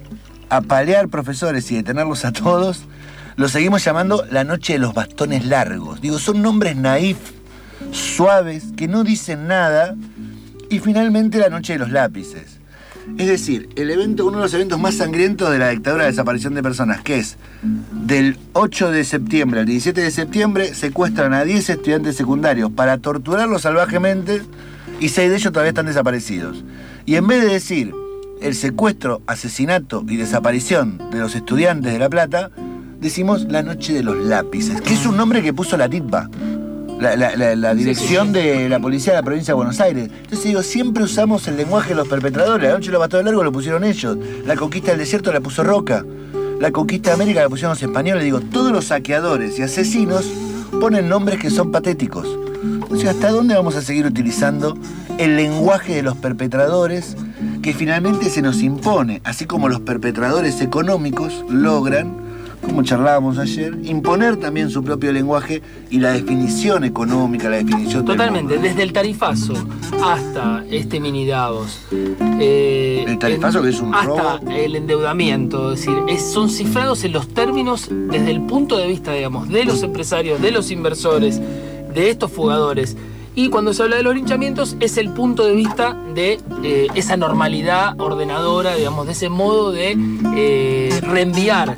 apalear profesores y detenerlos a todos, lo seguimos llamando la Noche de los Bastones Largos. Digo, son nombres naif, suaves, que no dicen nada, y finalmente la Noche de los Lápices. Es decir, el evento, uno de los eventos más sangrientos de la dictadura de desaparición de personas, que es del ocho de septiembre al diecisiete de septiembre, secuestran a diez estudiantes secundarios para torturarlos salvajemente y seis de ellos todavía están desaparecidos. Y en vez de decir el secuestro, asesinato y desaparición de los estudiantes de La Plata, decimos la Noche de los Lápices, que es un nombre que puso la T I T P A. La, la, la, la dirección sí, sí, sí. de la policía de la provincia de Buenos Aires. Entonces digo, siempre usamos el lenguaje de los perpetradores. La Noche de los Bastones Largos lo pusieron ellos. La Conquista del Desierto la puso Roca. La Conquista de América la pusieron los españoles. Digo, todos los saqueadores y asesinos ponen nombres que son patéticos. Entonces, ¿hasta dónde vamos a seguir utilizando el lenguaje de los perpetradores que finalmente se nos impone? Así como los perpetradores económicos logran, como charlábamos ayer, imponer también su propio lenguaje y la definición económica, la definición... Totalmente, del desde el tarifazo hasta este mini Davos. Eh, el tarifazo, en, que es un hasta robo. El endeudamiento, es decir, es, son cifrados en los términos desde el punto de vista, digamos, de los empresarios, de los inversores, de estos fugadores. Y cuando se habla de los linchamientos es el punto de vista de eh, esa normalidad ordenadora, digamos, de ese modo de eh, reenviar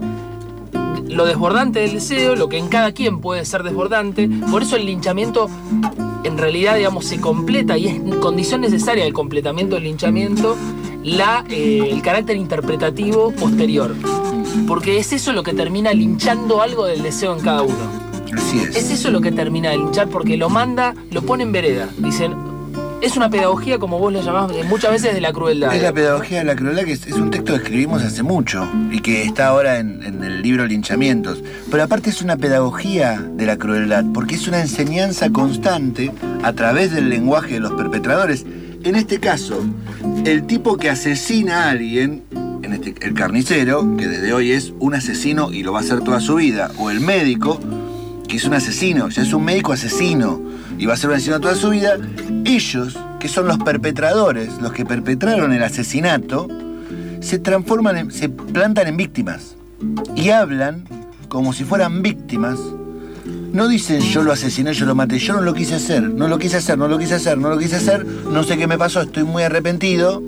lo desbordante del deseo, lo que en cada quien puede ser desbordante. Por eso el linchamiento en realidad, digamos, se completa y es condición necesaria del completamiento del linchamiento la, eh, el carácter interpretativo posterior. Porque es eso lo que termina linchando algo del deseo en cada uno. Así es. Es eso lo que termina de linchar porque lo manda, lo pone en vereda. Dicen, es una pedagogía, como vos lo llamás muchas veces, de la crueldad. Es la pedagogía de la crueldad, que es, es un texto que escribimos hace mucho y que está ahora en, en el libro Linchamientos. Pero aparte es una pedagogía de la crueldad, porque es una enseñanza constante a través del lenguaje de los perpetradores. En este caso, el tipo que asesina a alguien, en este, el carnicero, que desde hoy es un asesino y lo va a hacer toda su vida, o el médico, que es un asesino, ya es un médico asesino y va a ser un asesino toda su vida, ellos, que son los perpetradores, los que perpetraron el asesinato, se transforman, en, se plantan en víctimas y hablan como si fueran víctimas. No dicen yo lo asesiné, yo lo maté, yo no lo quise hacer, no lo quise hacer, no lo quise hacer, no lo quise hacer, no sé qué me pasó, estoy muy arrepentido.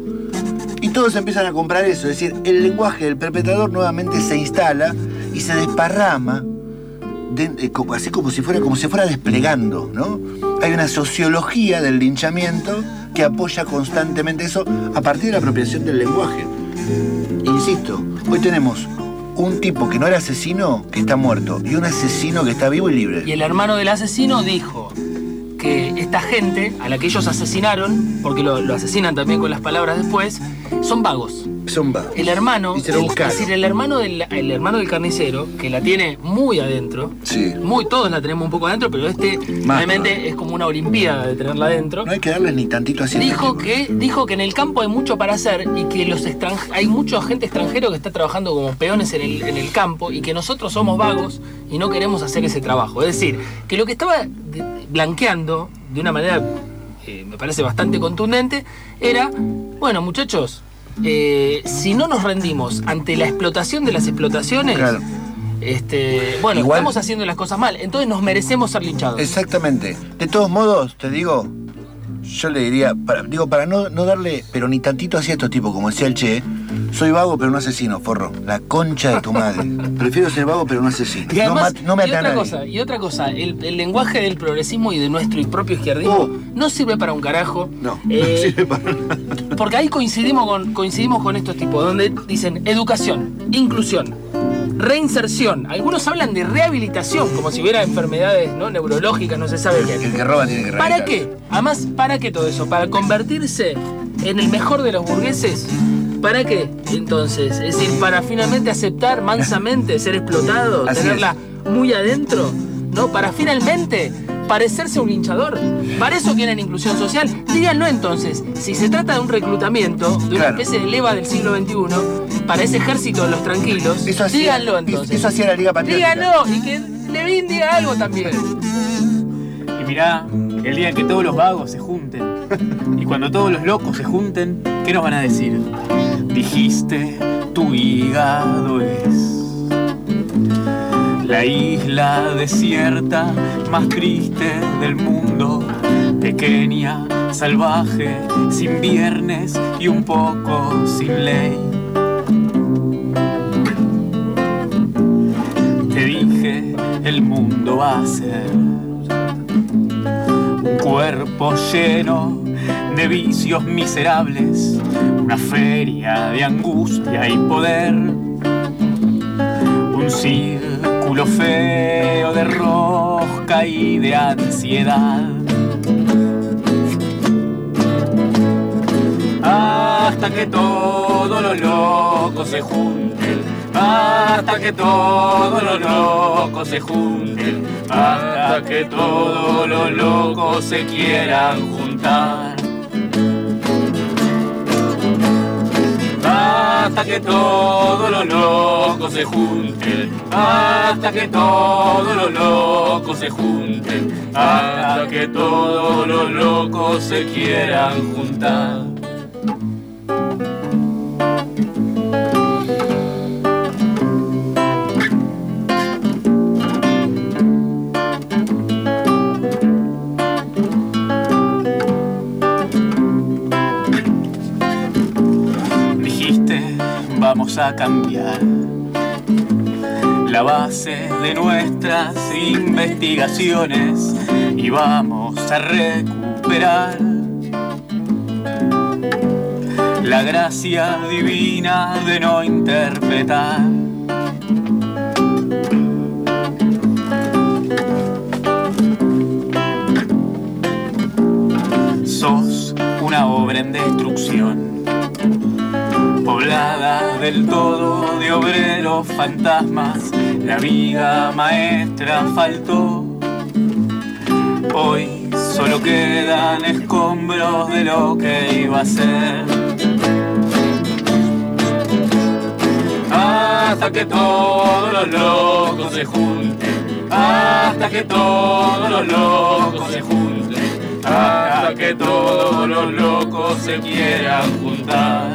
Y todos empiezan a comprar eso, es decir, el lenguaje del perpetrador nuevamente se instala y se desparrama, de, de, así como si fuera, como si fuera desplegando, ¿no? Hay una sociología del linchamiento que apoya constantemente eso a partir de la apropiación del lenguaje. Insisto, hoy tenemos un tipo que no era asesino, que está muerto, y un asesino que está vivo y libre. Y el hermano del asesino dijo que esta gente a la que ellos asesinaron, porque lo, lo asesinan también con las palabras después, son vagos. Son vagos. El hermano, y se lo el, buscaron. es decir, el hermano del el hermano del carnicero, que la tiene muy adentro, sí. muy todos la tenemos un poco adentro, pero este Más realmente todavía. Es como una olimpiada de tenerla adentro. No hay que darles ni tantito así. Dijo que, dijo que en el campo hay mucho para hacer y que los extranj hay mucha gente extranjera que está trabajando como peones en el, en el campo y que nosotros somos vagos y no queremos hacer ese trabajo. Es decir, que lo que estaba blanqueando de una manera, eh, me parece bastante contundente, era, bueno, muchachos, eh, si no nos rendimos ante la explotación de las explotaciones, claro. este, bueno, Igual, estamos haciendo las cosas mal, entonces nos merecemos ser linchados. Exactamente. De todos modos, te digo, yo le diría, para, digo, para no, no darle, pero ni tantito así a estos tipos, como decía el Che, soy vago pero no asesino, forro. La concha de tu madre. Prefiero ser vago pero no asesino. Y además, no, no me y otra nadie. cosa, y otra cosa, el, el lenguaje del progresismo y de nuestro propio izquierdismo Oh. no sirve para un carajo. No, eh, no sirve para nada. Porque ahí coincidimos con, coincidimos con estos tipos, donde dicen educación, inclusión, reinserción. Algunos hablan de rehabilitación, como si hubiera enfermedades, ¿no?, neurológicas, no se sabe qué. El que roba tiene que ¿Para rehabilitar. qué? Además, ¿para qué todo eso? ¿Para convertirse en el mejor de los burgueses? ¿Para qué? Entonces, es decir, para finalmente aceptar mansamente ser explotado, Así tenerla muy adentro, ¿no? Para finalmente parecerse a un linchador. Para eso quieren inclusión social. Díganlo entonces, si se trata de un reclutamiento, de una Claro. especie de leva del siglo veintiuno, para ese ejército de los tranquilos, Eso hacía, díganlo entonces. Eso hacía la Liga Patriótica. Díganlo y que Levin diga algo también. Y mirá, el día en que todos los vagos se junten, y cuando todos los locos se junten, ¿qué nos van a decir? Dijiste, tu hígado es la isla desierta más triste del mundo, pequeña, salvaje, sin viernes y un poco sin ley. Te dije, el mundo va a ser un cuerpo lleno de vicios miserables, una feria de angustia y poder, un círculo feo de rosca y de ansiedad. Hasta que todos los locos se junten, hasta que todos los locos se junten, hasta que todos los locos se quieran juntar. Hasta que todos los locos se junten, hasta que todos los locos se junten, hasta que todos los locos se quieran juntar. Vamos a cambiar la base de nuestras investigaciones y vamos a recuperar la gracia divina de no interpretar. Sos una obra en destrucción, poblada del todo de obreros fantasmas, la vida maestra faltó. Hoy solo quedan escombros de lo que iba a ser. Hasta que todos los locos se junten, hasta que todos los locos se junten, hasta que todos los locos se quieran juntar.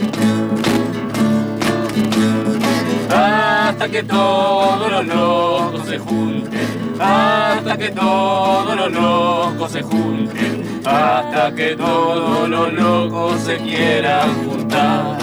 Hasta que todos los locos se junten, hasta que todos los locos se junten, hasta que todos los locos se quieran juntar.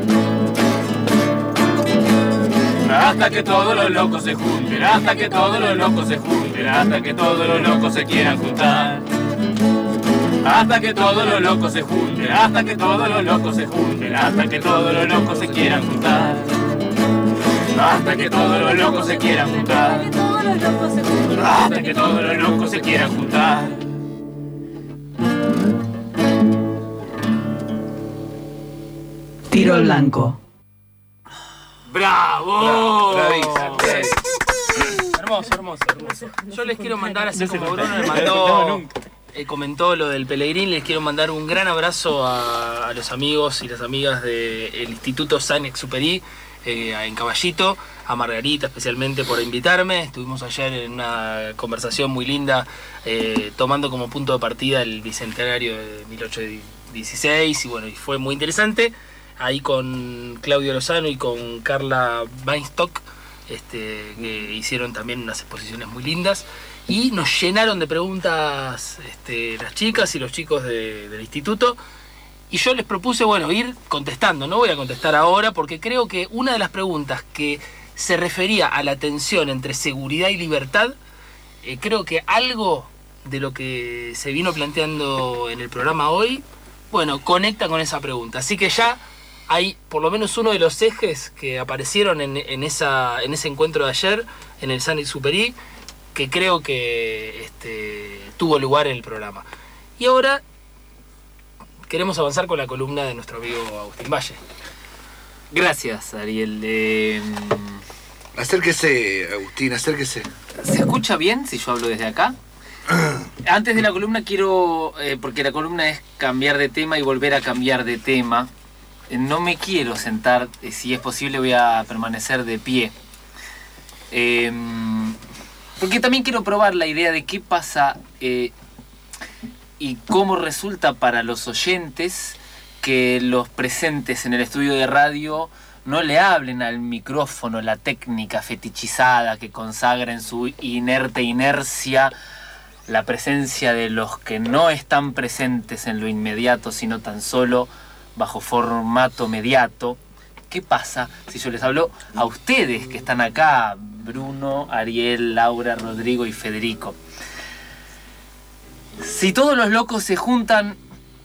Hasta que todos los locos se junten, hasta que todos los locos se junten, hasta que todos los locos se quieran juntar. Hasta que todos los locos se junten, hasta que todos los locos se junten, hasta que todos los locos se quieran juntar. Hasta que todos los locos se quieran juntar, hasta que todos los locos se quieran juntar. Tiro al blanco. ¡Bravo! Bravísimo. Hermoso, hermoso, hermoso. Yo les quiero mandar, así como Bruno me mandó, eh, comentó lo del Pelegrín, les quiero mandar un gran abrazo a, a los amigos y las amigas del Instituto Saint-Exupéry, Eh, en Caballito, a Margarita especialmente por invitarme. Estuvimos ayer en una conversación muy linda, eh, tomando como punto de partida el bicentenario de mil ochocientos dieciséis, y bueno, y fue muy interesante, ahí con Claudio Lozano y con Carla Weinstock, este, que hicieron también unas exposiciones muy lindas, y nos llenaron de preguntas este, las chicas y los chicos de, del instituto. Y yo les propuse, bueno, ir contestando. No voy a contestar ahora porque creo que una de las preguntas que se refería a la tensión entre seguridad y libertad, eh, creo que algo de lo que se vino planteando en el programa hoy, bueno, conecta con esa pregunta. Así que ya hay por lo menos uno de los ejes que aparecieron en, en, esa, en ese encuentro de ayer, en el Saint-Exupéry, que creo que este, tuvo lugar en el programa. Y ahora queremos avanzar con la columna de nuestro amigo Agustín Valle. Gracias, Ariel. Eh... Acérquese, Agustín, acérquese. ¿Se escucha bien si yo hablo desde acá? Antes de la columna quiero, eh, porque la columna es cambiar de tema y volver a cambiar de tema, eh, no me quiero sentar, eh, si es posible voy a permanecer de pie. Eh, Porque también quiero probar la idea de qué pasa eh, y cómo resulta para los oyentes que los presentes en el estudio de radio no le hablen al micrófono la técnica fetichizada que consagra en su inerte inercia la presencia de los que no están presentes en lo inmediato, sino tan solo bajo formato mediato. ¿Qué pasa si yo les hablo a ustedes que están acá, Bruno, Ariel, Laura, Rodrigo y Federico? Si todos los locos se juntan,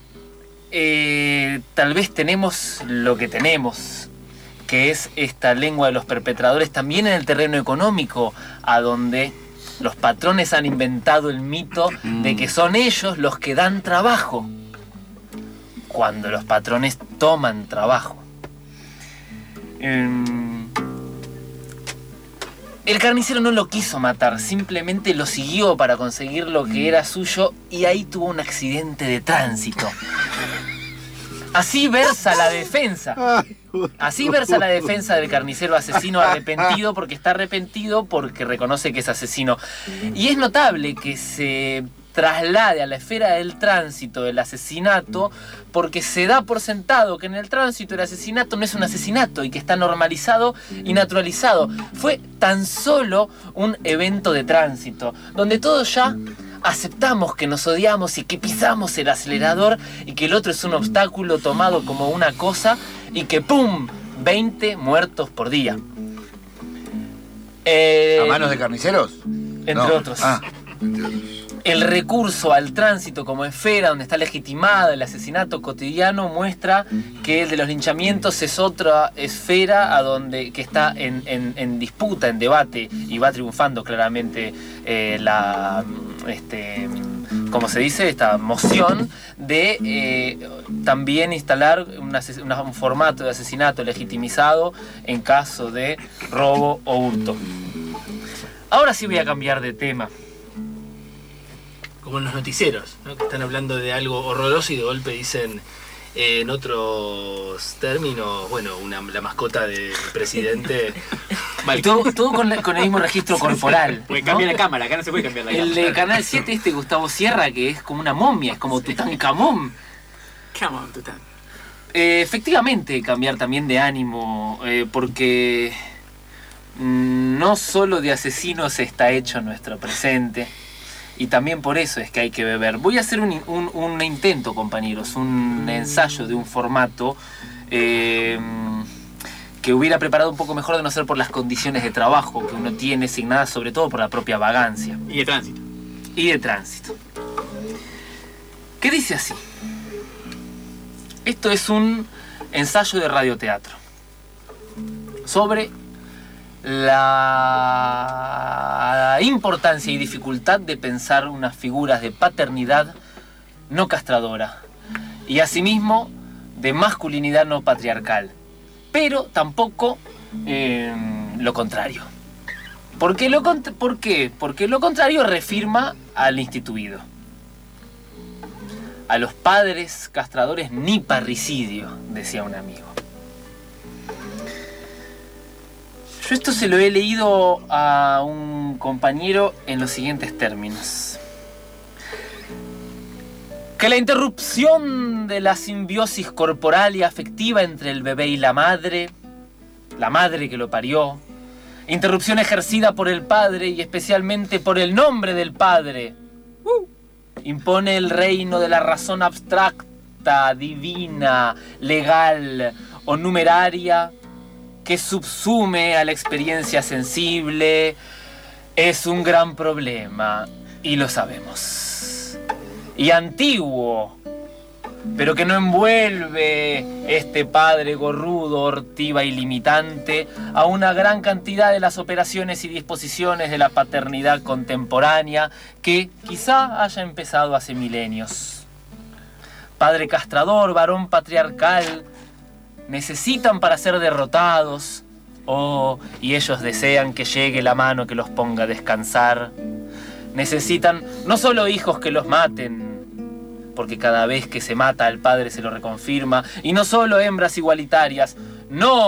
eh, tal vez tenemos lo que tenemos, que es esta lengua de los perpetradores también en el terreno económico, a donde los patrones han inventado el mito de que son ellos los que dan trabajo, cuando los patrones toman trabajo. El carnicero no lo quiso matar, simplemente lo siguió para conseguir lo que era suyo y ahí tuvo un accidente de tránsito. Así versa la defensa. Así versa la defensa del carnicero asesino arrepentido, porque está arrepentido porque reconoce que es asesino. Y es notable que se traslade a la esfera del tránsito del asesinato, porque se da por sentado que en el tránsito el asesinato no es un asesinato y que está normalizado y naturalizado. Fue tan solo un evento de tránsito, donde todos ya aceptamos que nos odiamos y que pisamos el acelerador y que el otro es un obstáculo tomado como una cosa y que ¡pum! veinte muertos por día. Eh, ¿A manos de carniceros? Entre No. otros. Ah, entre otros. El recurso al tránsito como esfera donde está legitimado el asesinato cotidiano muestra que el de los linchamientos es otra esfera a donde, que está en, en, en disputa, en debate, y va triunfando claramente eh, la, este, ¿cómo se dice? Esta moción de eh, también instalar una, una, un formato de asesinato legitimizado en caso de robo o hurto. Ahora sí voy a cambiar de tema. Como en los noticieros, ¿no? Que están hablando de algo horroroso y de golpe dicen, eh, en otros términos, bueno, una, la mascota del presidente. Y todo, todo con, la, con el mismo registro corporal. Porque ¿no? cambia la cámara, acá no se puede cambiar la El cámara. de Canal siete, este Gustavo Sierra, que es como una momia, es como Tutankamón. Come on, Tután. Eh, efectivamente, cambiar también de ánimo, eh, porque mm, no solo de asesinos está hecho nuestro presente. Y también por eso es que hay que beber. Voy a hacer un, un, un intento, compañeros, un ensayo de un formato eh, que hubiera preparado un poco mejor de no ser por las condiciones de trabajo que uno tiene asignadas, sobre todo por la propia vagancia. Y de tránsito. Y de tránsito. ¿Qué dice así? Esto es un ensayo de radioteatro sobre la importancia y dificultad de pensar unas figuras de paternidad no castradora y asimismo de masculinidad no patriarcal, pero tampoco eh, lo contrario. ¿Por qué lo, ¿Por qué? Porque lo contrario refirma al instituido. A los padres castradores ni parricidio, decía un amigo. Yo esto se lo he leído a un compañero en los siguientes términos. Que la interrupción de la simbiosis corporal y afectiva entre el bebé y la madre, la madre que lo parió, interrupción ejercida por el padre y especialmente por el nombre del padre, uh, impone el reino de la razón abstracta, divina, legal o numeraria, que subsume a la experiencia sensible, es un gran problema, y lo sabemos. Y antiguo, pero que no envuelve este padre gorrudo, hortiva y limitante a una gran cantidad de las operaciones y disposiciones de la paternidad contemporánea que quizá haya empezado hace milenios. Padre castrador, varón patriarcal, necesitan para ser derrotados, oh, y ellos desean que llegue la mano que los ponga a descansar. Necesitan no solo hijos que los maten, porque cada vez que se mata al padre se lo reconfirma, y no solo hembras igualitarias, no,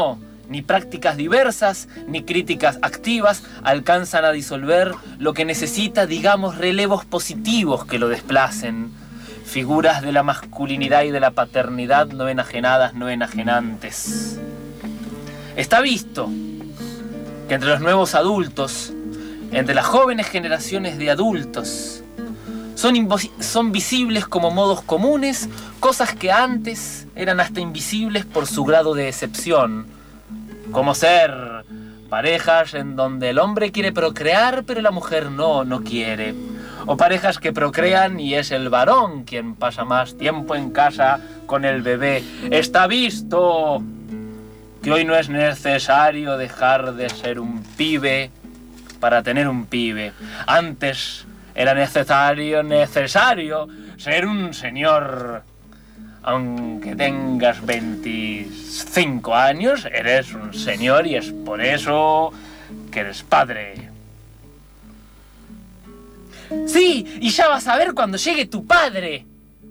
Ni prácticas diversas, ni críticas activas alcanzan a disolver lo que necesita, digamos, relevos positivos que lo desplacen. Figuras de la masculinidad y de la paternidad no enajenadas, no enajenantes. Está visto que entre los nuevos adultos, entre las jóvenes generaciones de adultos, son, son visibles como modos comunes, cosas que antes eran hasta invisibles por su grado de excepción. Como ser parejas en donde el hombre quiere procrear, pero la mujer no, no quiere. O parejas que procrean y es el varón quien pasa más tiempo en casa con el bebé. Está visto que hoy no es necesario dejar de ser un pibe para tener un pibe. Antes era necesario, necesario ser un señor. Aunque tengas veinticinco años, eres un señor y es por eso que eres padre. Sí, y ya vas a ver cuando llegue tu padre.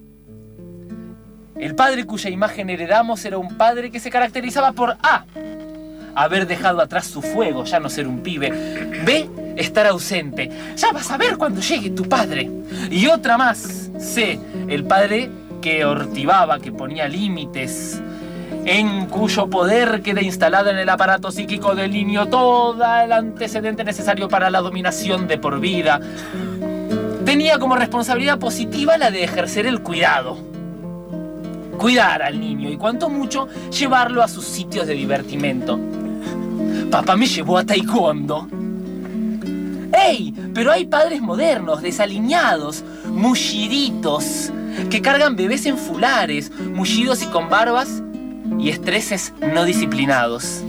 El padre cuya imagen heredamos era un padre que se caracterizaba por A, haber dejado atrás su fuego, ya no ser un pibe. B, estar ausente. Ya vas a ver cuando llegue tu padre. Y otra más. C, el padre que hortivaba, que ponía límites, en cuyo poder queda instalado en el aparato psíquico del niño todo el antecedente necesario para la dominación de por vida. Tenía como responsabilidad positiva la de ejercer el cuidado. Cuidar al niño y cuanto mucho llevarlo a sus sitios de divertimento. Papá me llevó a taekwondo. ¡Ey! Pero hay padres modernos, desaliñados, mulliditos, que cargan bebés en fulares, mullidos y con barbas y estreses no disciplinados.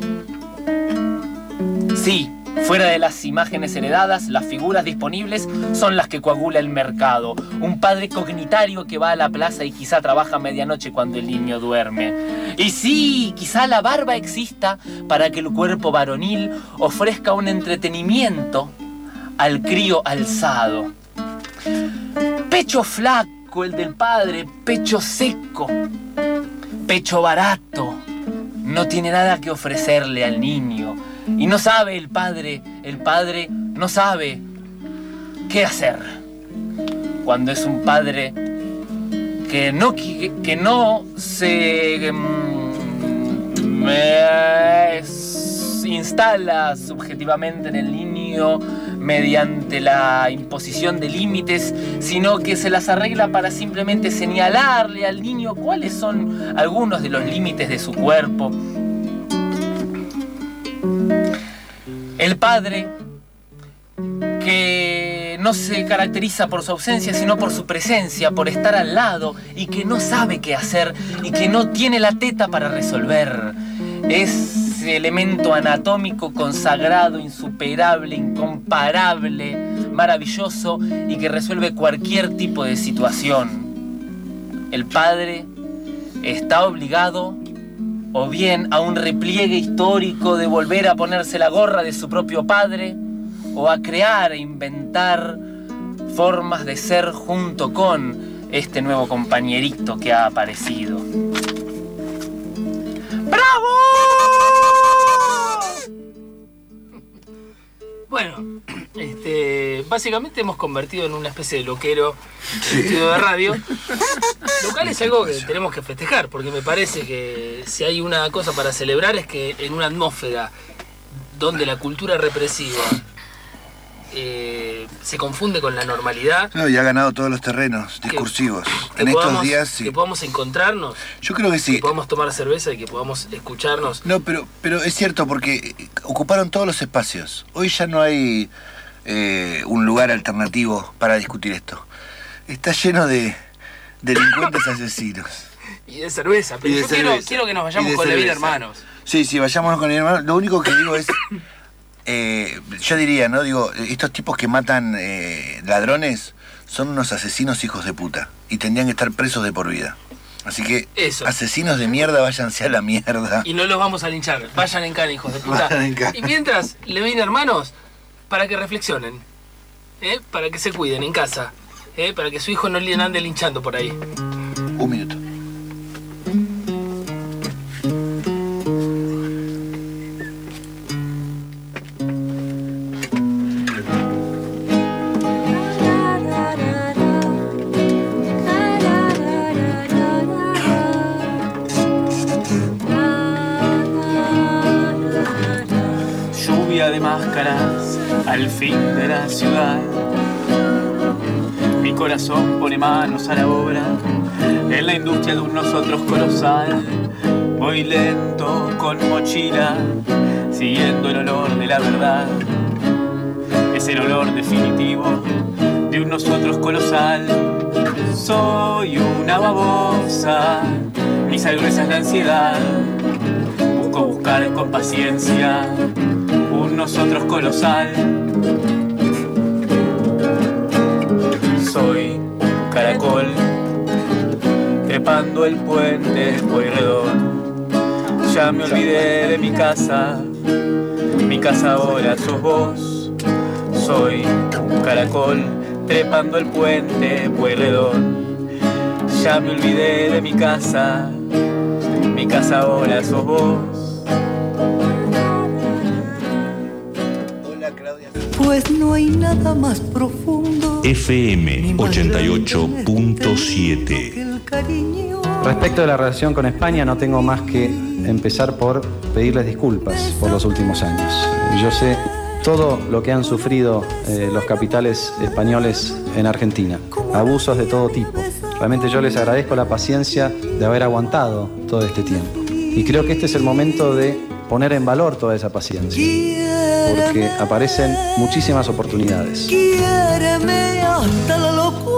Sí, fuera de las imágenes heredadas, las figuras disponibles son las que coagula el mercado. Un padre cognitario que va a la plaza y quizá trabaja a medianoche cuando el niño duerme. Y sí, quizá la barba exista para que el cuerpo varonil ofrezca un entretenimiento al crío alzado. Pecho flaco, el del padre, pecho seco, pecho barato, no tiene nada que ofrecerle al niño. Y no sabe el padre, el padre no sabe qué hacer. Cuando es un padre que no, que, que no se um, es, instala subjetivamente en el niño mediante la imposición de límites, sino que se las arregla para simplemente señalarle al niño cuáles son algunos de los límites de su cuerpo. El padre que no se caracteriza por su ausencia, sino por su presencia, por estar al lado y que no sabe qué hacer y que no tiene la teta para resolver. Ese elemento anatómico consagrado, insuperable, incomparable, maravilloso y que resuelve cualquier tipo de situación. El padre está obligado o bien a un repliegue histórico de volver a ponerse la gorra de su propio padre, o a crear e inventar formas de ser junto con este nuevo compañerito que ha aparecido. ¡Bravo! Bueno, este, básicamente hemos convertido en una especie de loquero el estudio de radio. Lo cual es algo que tenemos que festejar, porque me parece que si hay una cosa para celebrar es que en una atmósfera donde la cultura represiva eh, se confunde con la normalidad. No, y ha ganado todos los terrenos discursivos. Que, en que estos podamos, días sí. Que podamos encontrarnos. Yo creo que sí. Que podamos tomar cerveza y que podamos escucharnos. No, pero, pero es cierto, porque ocuparon todos los espacios. Hoy ya no hay eh, un lugar alternativo para discutir esto. Está lleno de delincuentes asesinos. Y de cerveza, pero de yo cerveza. Quiero, quiero que nos vayamos con Levin Hermanos. Sí, sí, vayámonos con Levin Hermanos. Lo único que digo es, eh, yo diría, ¿no? Digo, estos tipos que matan eh, ladrones son unos asesinos hijos de puta y tendrían que estar presos de por vida. Así que, Eso. asesinos de mierda, váyanse a la mierda. Y no los vamos a linchar, vayan en cana, hijos de puta. Vayan en cana. Y mientras, Levin Hermanos, para que reflexionen, ¿eh? Para que se cuiden en casa. Eh, para que su hijo no le ande linchando por ahí. Un minuto. máscaras al fin de la ciudad. Mi corazón pone manos a la obra en la industria de un nosotros colosal. Voy lento con mochila, siguiendo el olor de la verdad. Es el olor definitivo de un nosotros colosal. Soy una babosa, mis gruesa es la ansiedad. Busco buscar con paciencia un nosotros colosal. Soy un caracol, trepando el puente Pueyrredón. Ya me olvidé de mi casa, mi casa ahora sos vos. Soy un caracol, trepando el puente Pueyrredón. Ya me olvidé de mi casa, mi casa ahora sos vos. Pues no hay nada más profundo. F M ochenta y ocho punto siete. Respecto de la relación con España, no tengo más que empezar por pedirles disculpas por los últimos años. Yo sé todo lo que han sufrido eh, los capitales españoles en Argentina, abusos de todo tipo. Realmente yo les agradezco la paciencia de haber aguantado todo este tiempo. Y creo que este es el momento de poner en valor toda esa paciencia, porque aparecen muchísimas oportunidades. Quiéreme hasta la locura.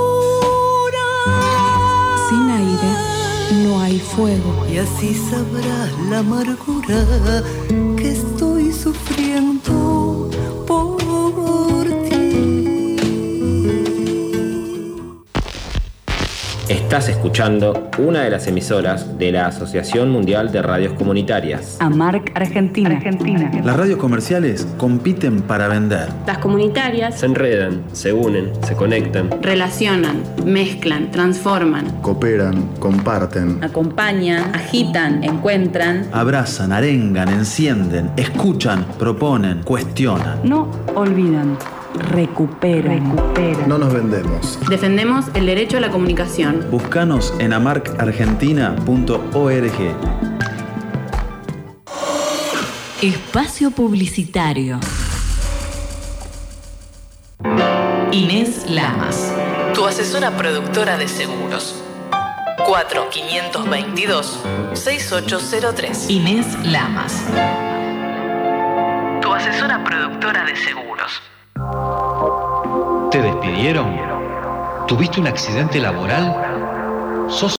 Sin aire no hay fuego. Y así sabrás la amargura que estoy sufriendo por ti. Estás escuchando una de las emisoras de la Asociación Mundial de Radios Comunitarias. AMARC Argentina. Argentina. Las radios comerciales compiten para vender. Las comunitarias se enredan, se unen, se conectan, relacionan, mezclan, transforman, cooperan, comparten, acompañan, agitan, encuentran, abrazan, arengan, encienden, escuchan, proponen, cuestionan. No olvidan. Recuperan. Recuperan. No nos vendemos. Defendemos el derecho a la comunicación. Búscanos en amarc argentina punto org. Espacio publicitario. Inés Lamas, tu asesora productora de seguros. cuatro cinco dos dos, seis ocho cero tres. Inés Lamas, tu asesora productora de seguros. ¿Te despidieron? ¿Tuviste un accidente laboral? ¿Sos